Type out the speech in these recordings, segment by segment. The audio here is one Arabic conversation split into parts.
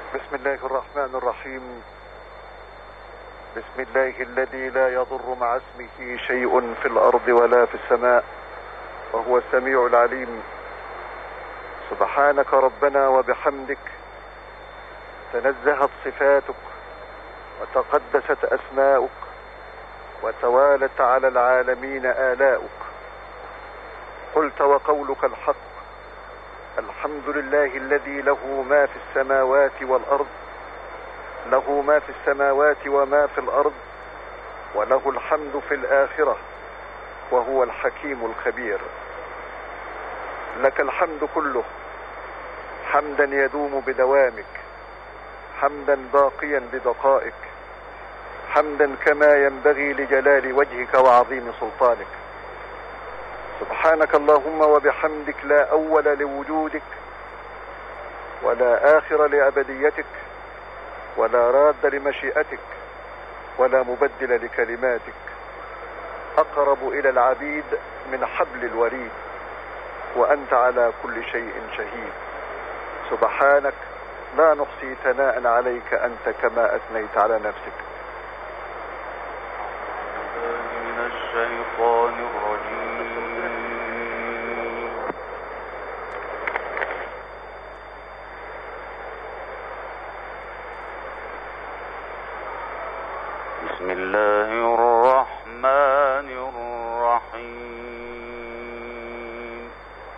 بسم الله الرحمن الرحيم. بسم الله الذي لا يضر مع اسمه شيء في الأرض ولا في السماء وهو السميع العليم. سبحانك ربنا وبحمدك، تنزهت صفاتك وتقدست أسماؤك وتوالت على العالمين آلاؤك. قلت وقولك الحق: الحمد لله الذي له ما في السماوات والأرض، له ما في السماوات وما في الأرض، وله الحمد في الآخرة، وهو الحكيم الخبير. لك الحمد كله، حمدا يدوم بدوامك، حمدا باقيا ببقائك، حمدا كما ينبغي لجلال وجهك وعظيم سلطانك. سبحانك اللهم وبحمدك، لا أول لوجودك ولا آخر لأبديتك ولا راد لمشيئتك ولا مبدل لكلماتك. أقرب إلى العبيد من حبل الوريد، وأنت على كل شيء شهيد. سبحانك، لا نحصي ثناء عليك أنت كما أثنيت على نفسك. من الشيطان الرجيم. بسم الله الرحمن الرحيم.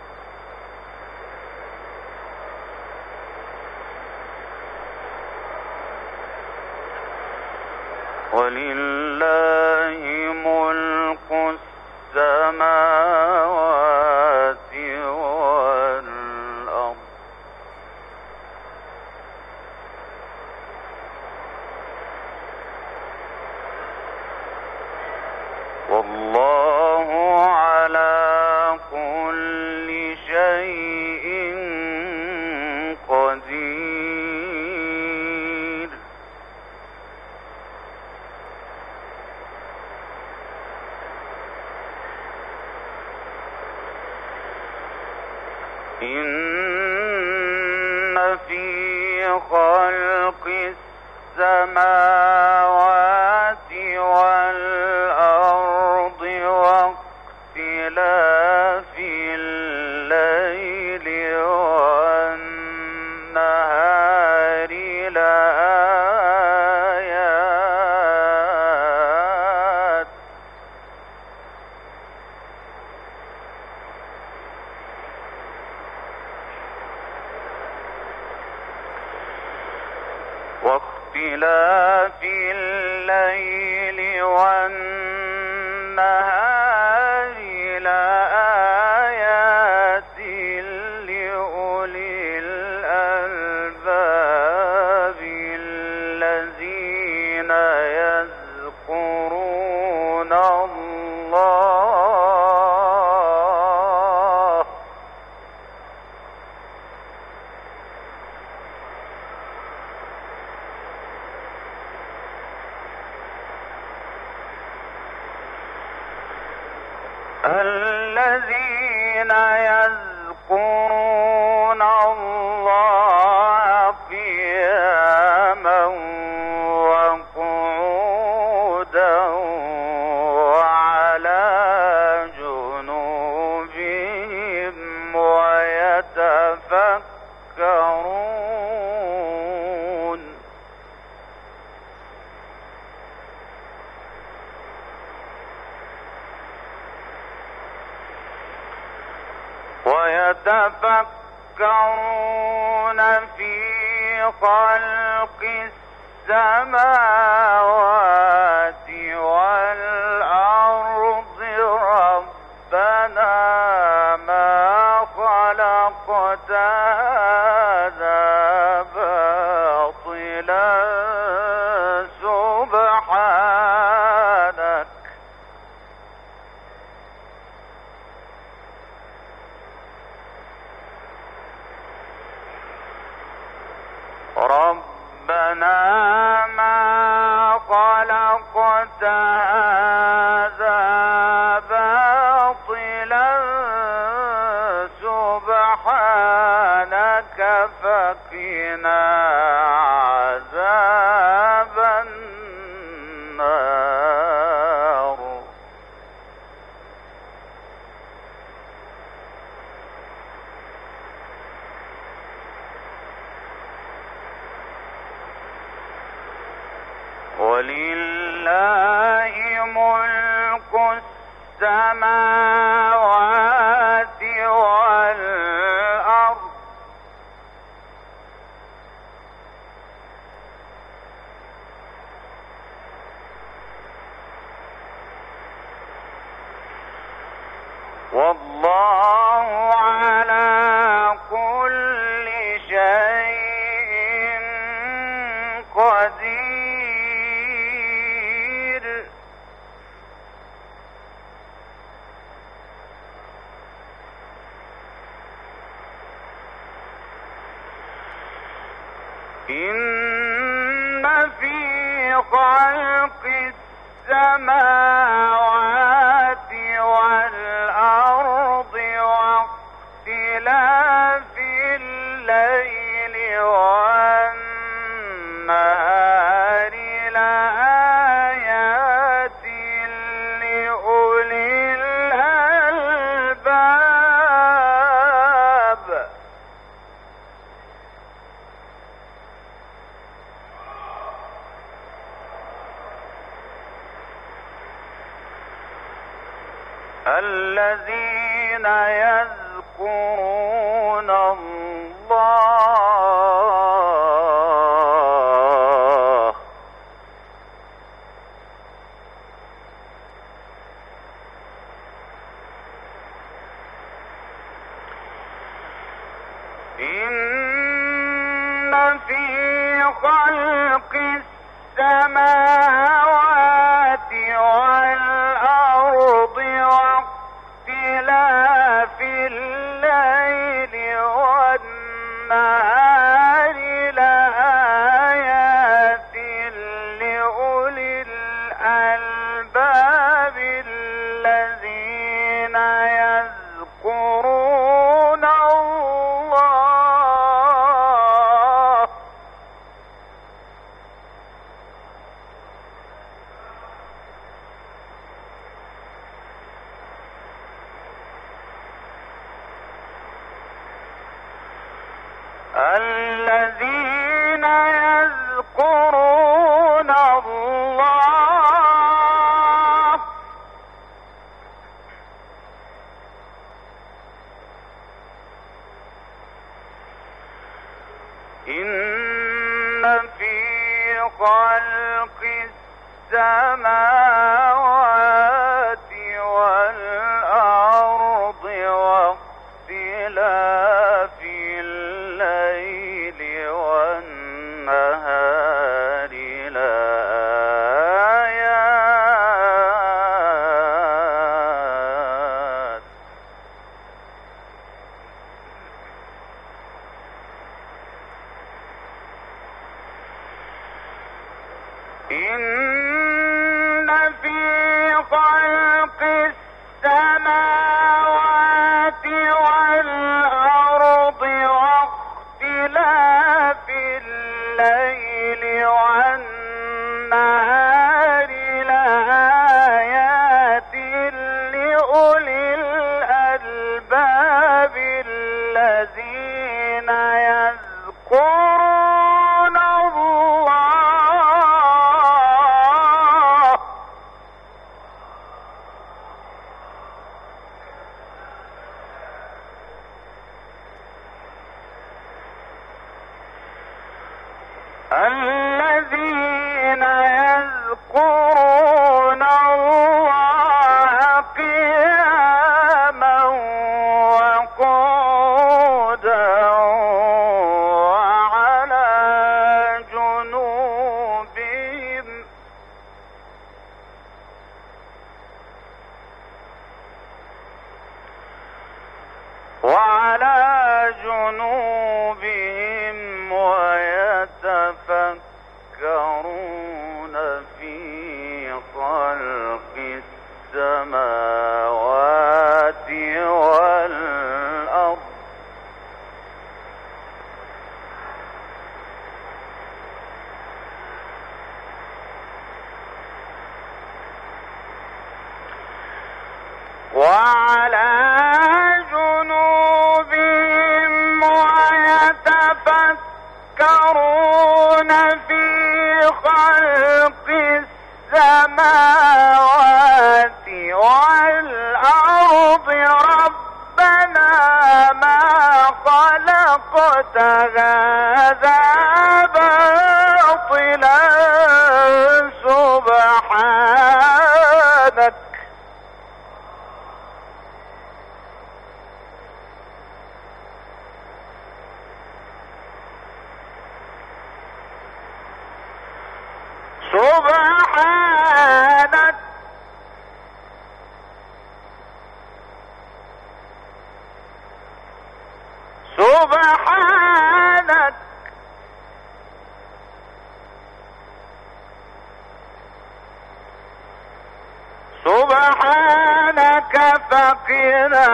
ولله ملك السماوات والأرض والله على كل شيء قدير. إن في خلق السماوات والأرض واختلاف الليل والنهار لآيات واختلاف الليل والنهار لآيات لأولي الألباب الذين يذكرون الله قياما وقعودا وعلى جنوبهم ويتفكرون في خلق السماوات والأرض ربنا ما خلقت هذا باطلا سبحانك ربنا ما خلقت هذا باطلا سبحانك فقنا ولله ملك السماوات والأرض والله على كل شيء قدير. إن في خلق السماوات والأرض واختلاف الليل والنهار لآيات لأولي الألباب. الذين يذكرون الله إن في خلق السماوات والأرض واختلاف الليل والنهار لآيات لأولي الألباب الذين يذكرون الله الذين يذكرون الله إن في خلق السماوات والأرض واختلاف الليل والنهار لآيات إن في خلق السماوات والأرض واختلاف الليل والنهار لآيات لأولي الألباب الذين يذكرون الله الذين يذكرون الله قياما وقعودا وعلى جنوبهم ويتفكرون في خلق السماوات والأرض وعلى جنوبهم ويتفكرون في خلق خلقت هذا باطلا سبحانك سبحانك سبحانك سبحانك فقنا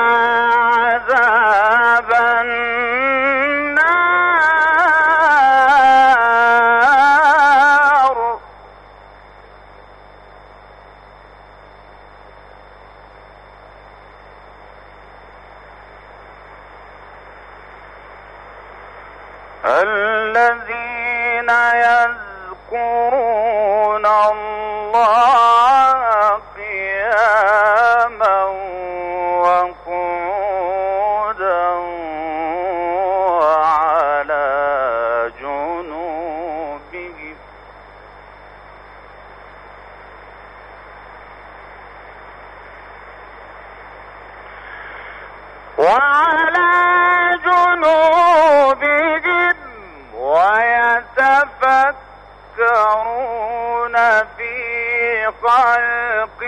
عذاب النار الذين يذكرون الله قياما وقعودا وعلى جنوبهم ويتفكرون في خلق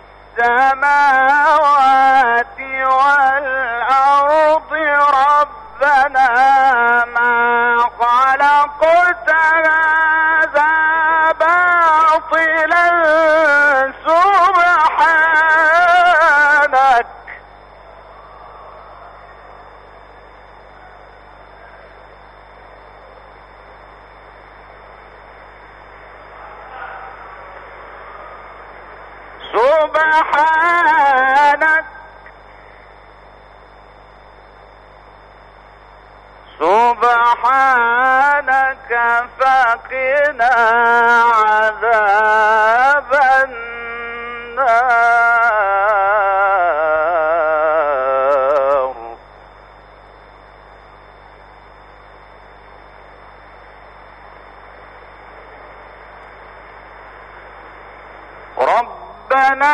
السماوات والأرض ربنا ما خلقت هذا باطلا سبحانك سبحانك سبحانك فقنا عذاب النار ربنا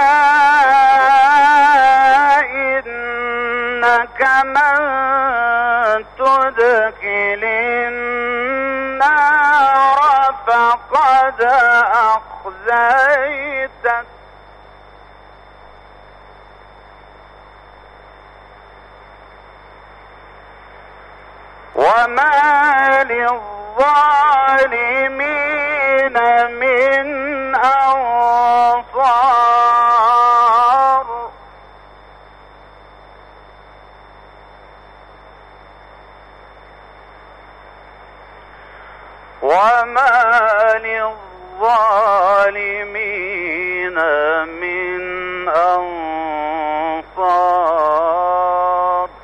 إنك من تدخل النار فقد أخزيته وما للظالمين من أنصار وما للظالمين من أنصار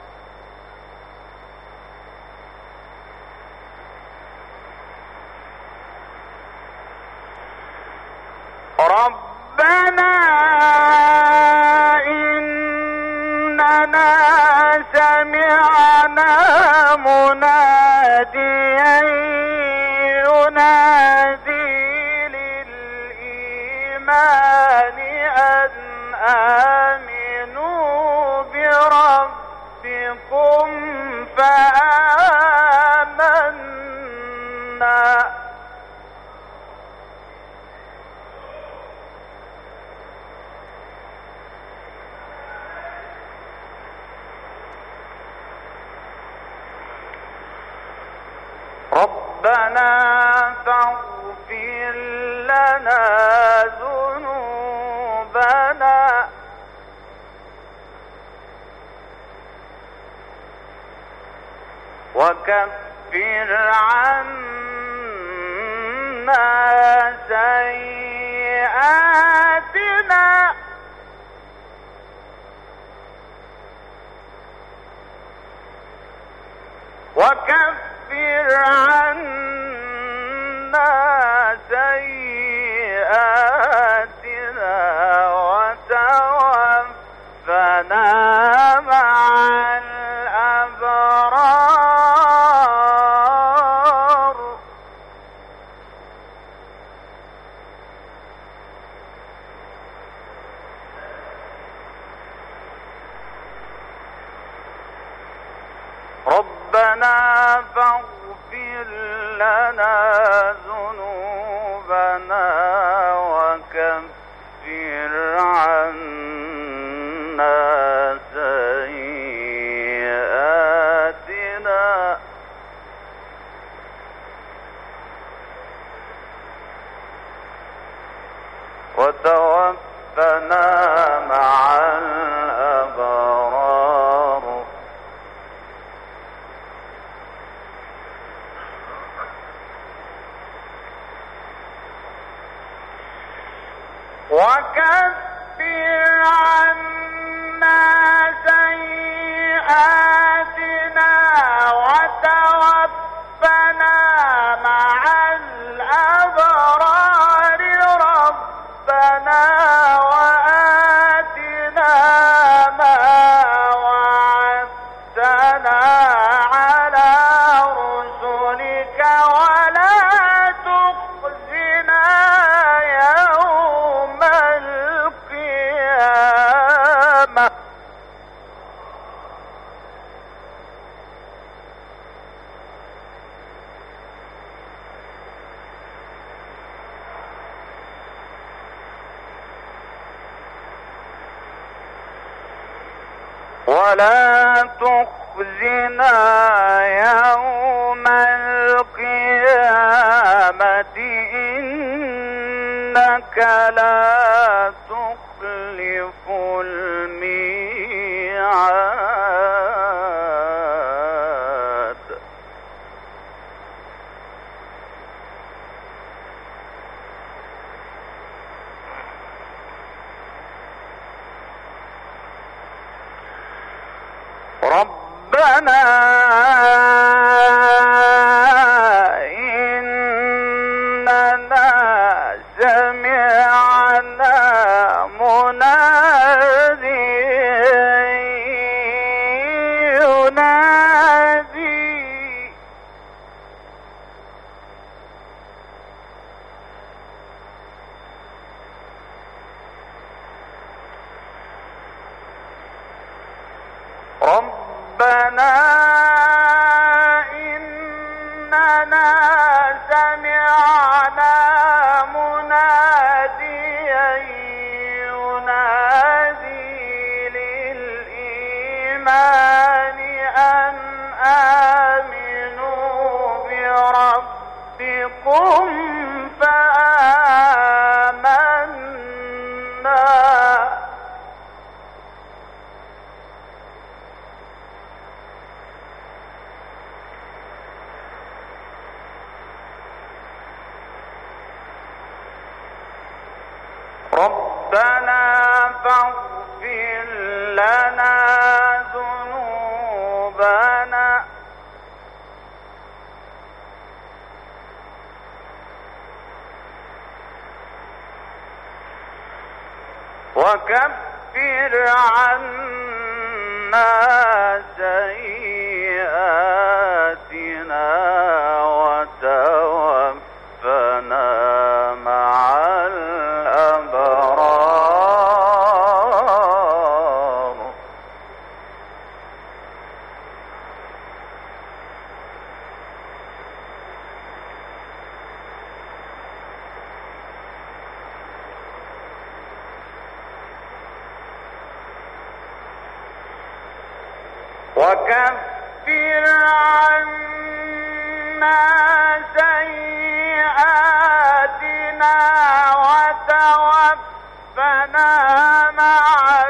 ربنا إننا سمعنا مناديا ينادي للإيمان أن آمنوا بربكم فآمنا ربنا فاغفر لنا ذنوبنا وكفر عنا سيئاتنا وكفر عنا سيئاتنا وتوفنا مع الأبرار وكفر عنا سيئاتنا وتوفنا مع الأبرار وكفر عنا سيئاتنا وتوفنا مع الأبرار ربنا وآتنا ما وعدتنا على رسلك ولا تخزنا يوم القيامة ولا تخزنا يوم القيامة إنك لا تخلف الميعاد ربنا إننا سمعنا مناديا ينادي ربنا إننا سمعنا مناديا ينادي للإيمان أن آمنوا بربكم فآمنا ربنا فاغفر لنا ذنوبنا وكفر عنا سيئاتنا وتوفنا مع الأبرار وكفر عنا سيئاتنا وتوفنا مع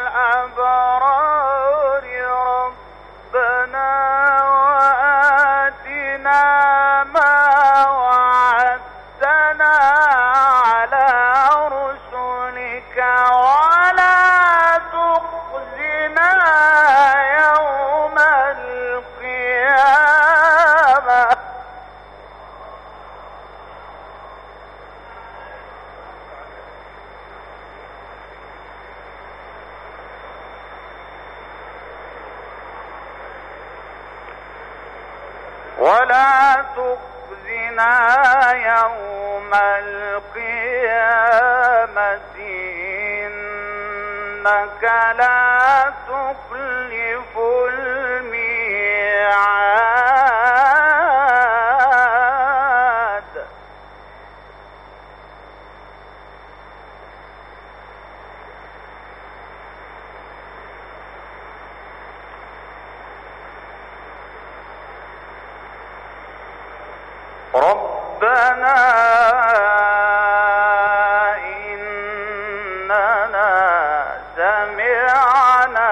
الأبرار ربنا وآتنا ما وعدتنا على رسلك ولا تخزنا يوم القيامة ولا تخزنا يوم القيامة إنك لا تخلف الميعاد ربنا إننا سمعنا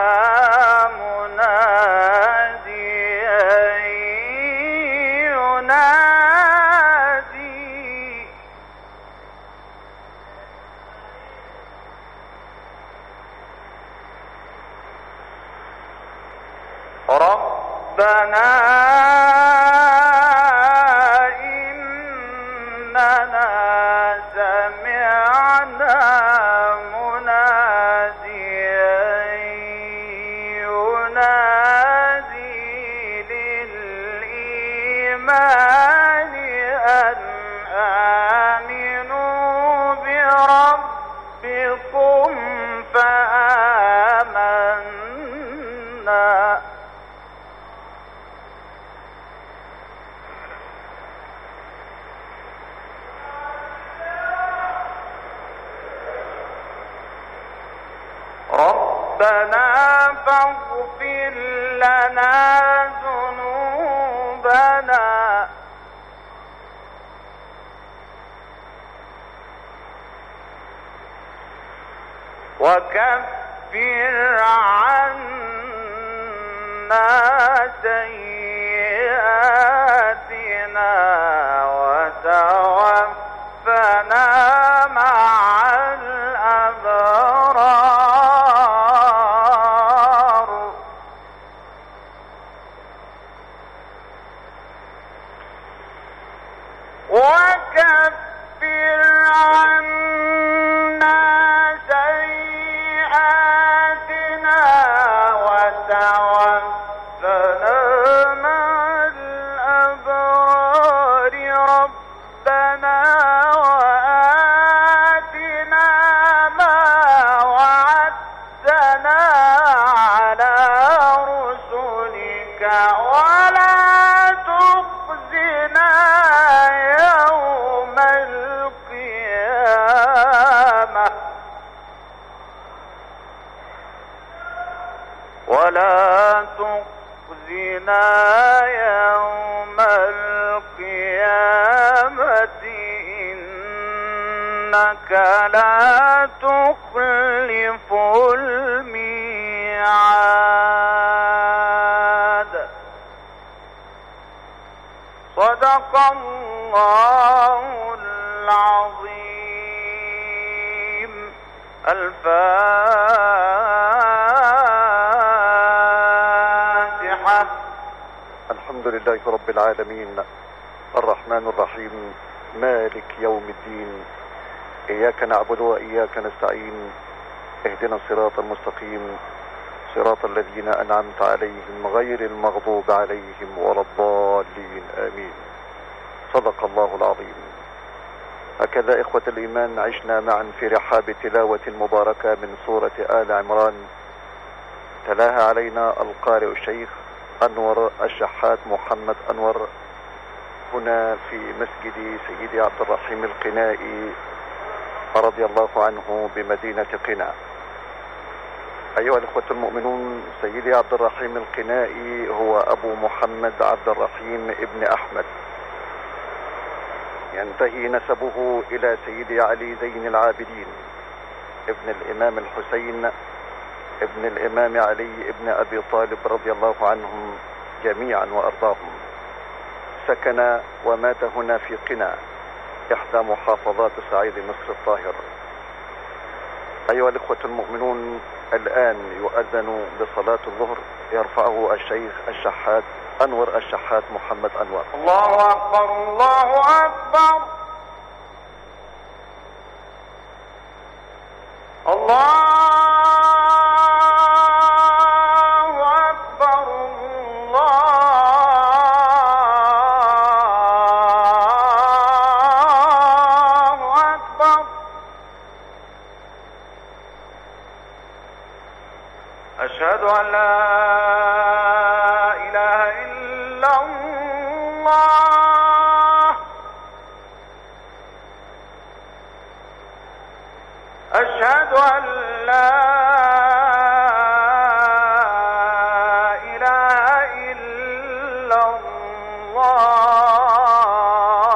مناديا ينادي ربنا إننا سمعنا مناديا ينادي للإيمان أن آمنوا بربكم فآمنا ربنا فاغفر لنا ذنوبنا وكفر عنا سيئاتنا وتوفنا مع الأبرار وكفر عنا سيئاتنا وتوفنا مع الأبرار ربنا وآتنا ما وعدتنا على رسلك ولا تخزنا يوم القيامة ولا تخزنا يوم القيامة إنك لا تخلف الميعاد صدق الله العظيم. الفاتحة. الحمد لله رب العالمين الرحمن الرحيم مالك يوم الدين إياك نعبد وإياك نستعين اهدنا الصراط المستقيم صراط الذين أنعمت عليهم غير المغضوب عليهم ولا الضالين آمين. صدق الله العظيم. هكذا إخوة الإيمان عشنا معا في رحاب تلاوة مباركة من سورة آل عمران تلاها علينا القارئ الشيخ أنور الشحات محمد أنور هنا في مسجد سيدي عبد الرحيم القنائي رضي الله عنه بمدينة قنا. أيها الإخوة المؤمنون، سيدي عبد الرحيم القنائي هو أبو محمد عبد الرحيم ابن أحمد، ينتهي نسبه إلى سيدي علي زين العابدين ابن الإمام الحسين ابن الإمام علي ابن أبي طالب رضي الله عنهم جميعا وأرضاهم. سكن ومات هنا في قنا إحدى محافظات صعيد مصر الطاهر. أيها الإخوة المؤمنون، الآن يؤذن بصلاة الظهر، يرفعه الشيخ الشحات أنور الشحات محمد أنور. الله أكبر الله أكبر الله أكبر الله أكبر. أشهد أن لا إله إلا الله أشهد أن لا إله إلا الله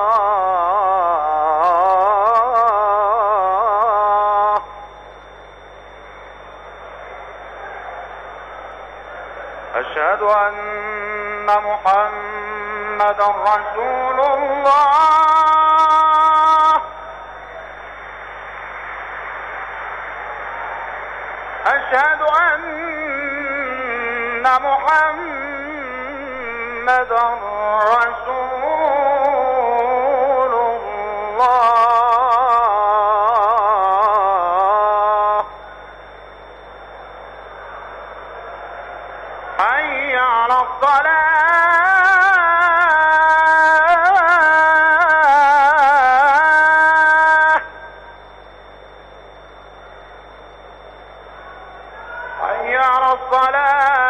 أشهد أن محمدا رسول الله. أشهد أن محمدا رسول الله. حي على الصلاة. حي على الصلاة.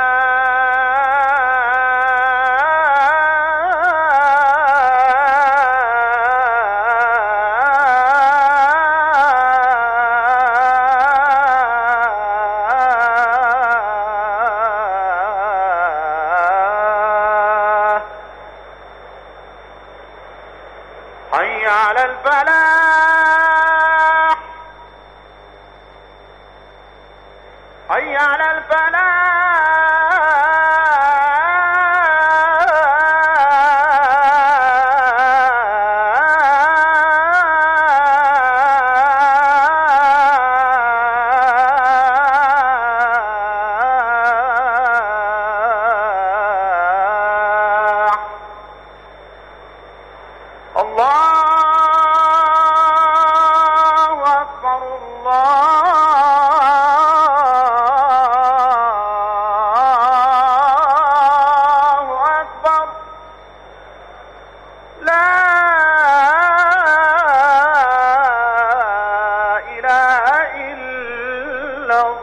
حي على الفلاح. حي على الفلاح. الله أكبر. الله أكبر. لا إله إلا الله.